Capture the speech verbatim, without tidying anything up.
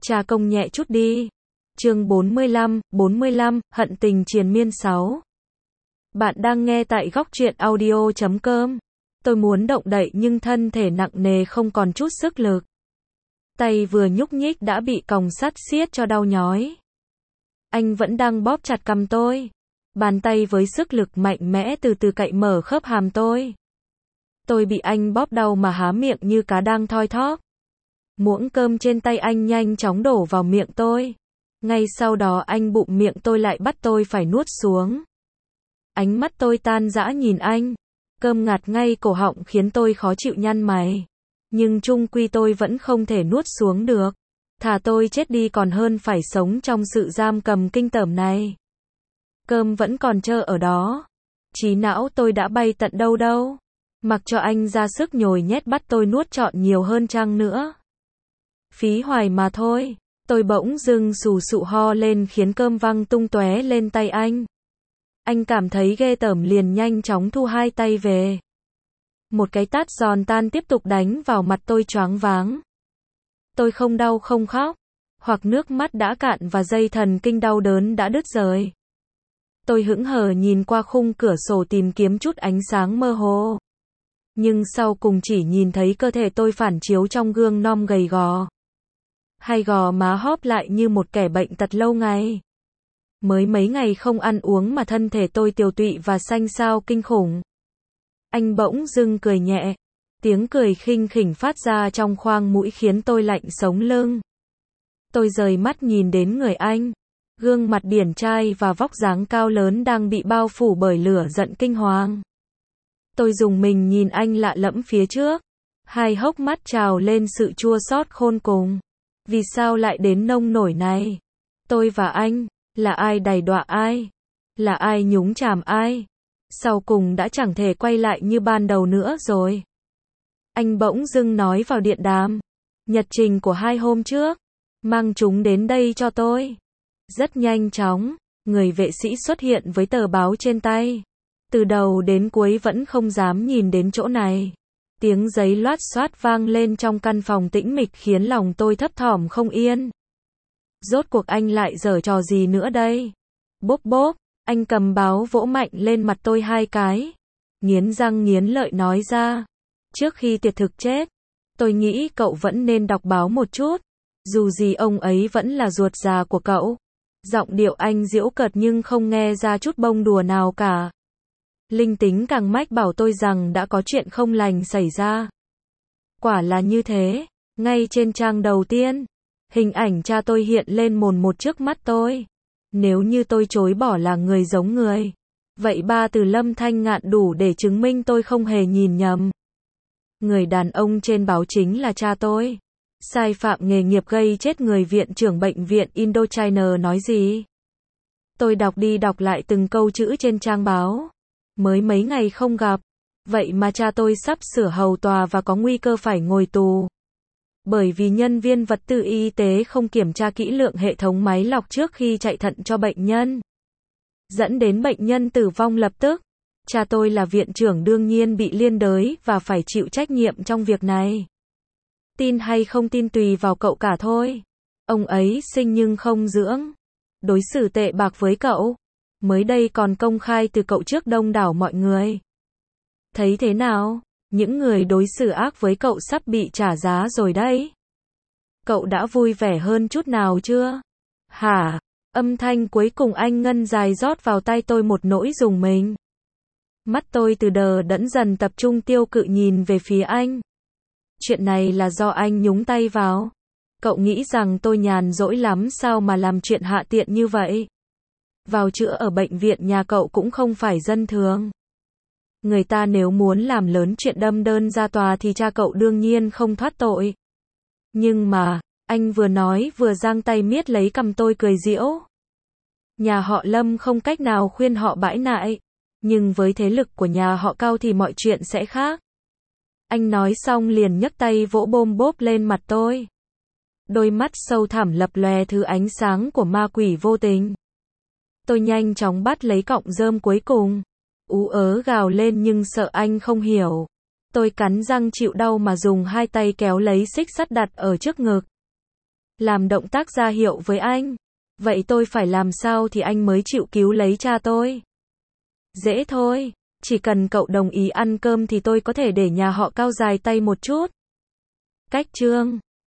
Cha công nhẹ chút đi. Chương bốn mươi lăm, bốn mươi lăm, hận tình triền miên sáu. Bạn đang nghe tại góc truyện audio chấm com. Tôi muốn động đậy nhưng thân thể nặng nề không còn chút sức lực. Tay vừa nhúc nhích đã bị còng sắt siết cho đau nhói. Anh vẫn đang bóp chặt cằm tôi. Bàn tay với sức lực mạnh mẽ từ từ cạy mở khớp hàm tôi. Tôi bị anh bóp đau mà há miệng như cá đang thoi thóp. Muỗng cơm trên tay anh nhanh chóng đổ vào miệng tôi. Ngay sau đó anh bụm miệng tôi lại bắt tôi phải nuốt xuống. Ánh mắt tôi tan rã nhìn anh. Cơm ngạt ngay cổ họng khiến tôi khó chịu nhăn mày. Nhưng chung quy tôi vẫn không thể nuốt xuống được. Thà tôi chết đi còn hơn phải sống trong sự giam cầm kinh tởm này. Cơm vẫn còn trơ ở đó. Trí não tôi đã bay tận đâu đâu. Mặc cho anh ra sức nhồi nhét bắt tôi nuốt trọn nhiều hơn chăng nữa. Phí hoài mà thôi. Tôi bỗng dưng sù sụ ho lên khiến cơm văng tung tóe lên tay anh. Anh cảm thấy ghê tởm liền nhanh chóng thu hai tay về. Một cái tát giòn tan tiếp tục đánh vào mặt tôi choáng váng. Tôi không đau không khóc, hoặc nước mắt đã cạn và dây thần kinh đau đớn đã đứt rời. Tôi hững hờ nhìn qua khung cửa sổ tìm kiếm chút ánh sáng mơ hồ. Nhưng sau cùng chỉ nhìn thấy cơ thể tôi phản chiếu trong gương non gầy gò. Hai gò má hóp lại như một kẻ bệnh tật lâu ngày. Mới mấy ngày không ăn uống mà thân thể tôi tiều tụy và xanh xao kinh khủng. Anh bỗng dưng cười nhẹ. Tiếng cười khinh khỉnh phát ra trong khoang mũi khiến tôi lạnh sống lưng. Tôi rời mắt nhìn đến người anh. Gương mặt điển trai và vóc dáng cao lớn đang bị bao phủ bởi lửa giận kinh hoàng. Tôi rùng mình nhìn anh lạ lẫm phía trước. Hai hốc mắt trào lên sự chua xót khôn cùng. Vì sao lại đến nông nổi này? Tôi và anh, là ai đày đọa ai? Là ai nhúng chàm ai? Sau cùng đã chẳng thể quay lại như ban đầu nữa rồi. Anh bỗng dưng nói vào điện đàm. Nhật trình của hai hôm trước. Mang chúng đến đây cho tôi. Rất nhanh chóng, người vệ sĩ xuất hiện với tờ báo trên tay. Từ đầu đến cuối vẫn không dám nhìn đến chỗ này. Tiếng giấy loát xoát vang lên trong căn phòng tĩnh mịch khiến lòng tôi thấp thỏm không yên. Rốt cuộc anh lại giở trò gì nữa đây? Bốp bốp, anh cầm báo vỗ mạnh lên mặt tôi hai cái. Nghiến răng nghiến lợi nói ra. Trước khi tiệt thực chết, tôi nghĩ cậu vẫn nên đọc báo một chút. Dù gì ông ấy vẫn là ruột già của cậu. Giọng điệu anh giễu cợt nhưng không nghe ra chút bông đùa nào cả. Linh tính càng mách bảo tôi rằng đã có chuyện không lành xảy ra. Quả là như thế. Ngay trên trang đầu tiên, hình ảnh cha tôi hiện lên mồn một trước mắt tôi. Nếu như tôi chối bỏ là người giống người, vậy ba từ Lâm Thanh Ngạn đủ để chứng minh tôi không hề nhìn nhầm. Người đàn ông trên báo chính là cha tôi. Sai phạm nghề nghiệp gây chết người, viện trưởng bệnh viện Indochina nói gì? Tôi đọc đi đọc lại từng câu chữ trên trang báo. Mới mấy ngày không gặp, vậy mà cha tôi sắp sửa hầu tòa và có nguy cơ phải ngồi tù. Bởi vì nhân viên vật tư y tế không kiểm tra kỹ lượng hệ thống máy lọc trước khi chạy thận cho bệnh nhân. Dẫn đến bệnh nhân tử vong lập tức. Cha tôi là viện trưởng đương nhiên bị liên đới và phải chịu trách nhiệm trong việc này. Tin hay không tin tùy vào cậu cả thôi. Ông ấy sinh nhưng không dưỡng. Đối xử tệ bạc với cậu. Mới đây còn công khai từ cậu trước đông đảo mọi người. Thấy thế nào? Những người đối xử ác với cậu sắp bị trả giá rồi đấy. Cậu đã vui vẻ hơn chút nào chưa? Hả? Âm thanh cuối cùng anh ngân dài rót vào tai tôi một nỗi rùng mình. Mắt tôi từ đờ đẫn dần tập trung tiêu cự nhìn về phía anh. Chuyện này là do anh nhúng tay vào. Cậu nghĩ rằng tôi nhàn rỗi lắm sao mà làm chuyện hạ tiện như vậy? Vào chữa ở bệnh viện nhà cậu cũng không phải dân thường. Người ta nếu muốn làm lớn chuyện đâm đơn ra tòa thì cha cậu đương nhiên không thoát tội. Nhưng mà, anh vừa nói vừa giang tay miết lấy cằm tôi cười giễu. Nhà họ Lâm không cách nào khuyên họ bãi nại. Nhưng với thế lực của nhà họ Cao thì mọi chuyện sẽ khác. Anh nói xong liền nhấc tay vỗ bôm bốp lên mặt tôi. Đôi mắt sâu thẳm lập lòe thứ ánh sáng của ma quỷ vô tình. Tôi nhanh chóng bắt lấy cọng rơm cuối cùng. Ú ớ gào lên nhưng sợ anh không hiểu. Tôi cắn răng chịu đau mà dùng hai tay kéo lấy xích sắt đặt ở trước ngực. làm động tác ra hiệu với anh. Vậy tôi phải làm sao thì anh mới chịu cứu lấy cha tôi? Dễ thôi, chỉ cần cậu đồng ý ăn cơm thì tôi có thể để nhà họ Cao dài tay một chút. Cách chương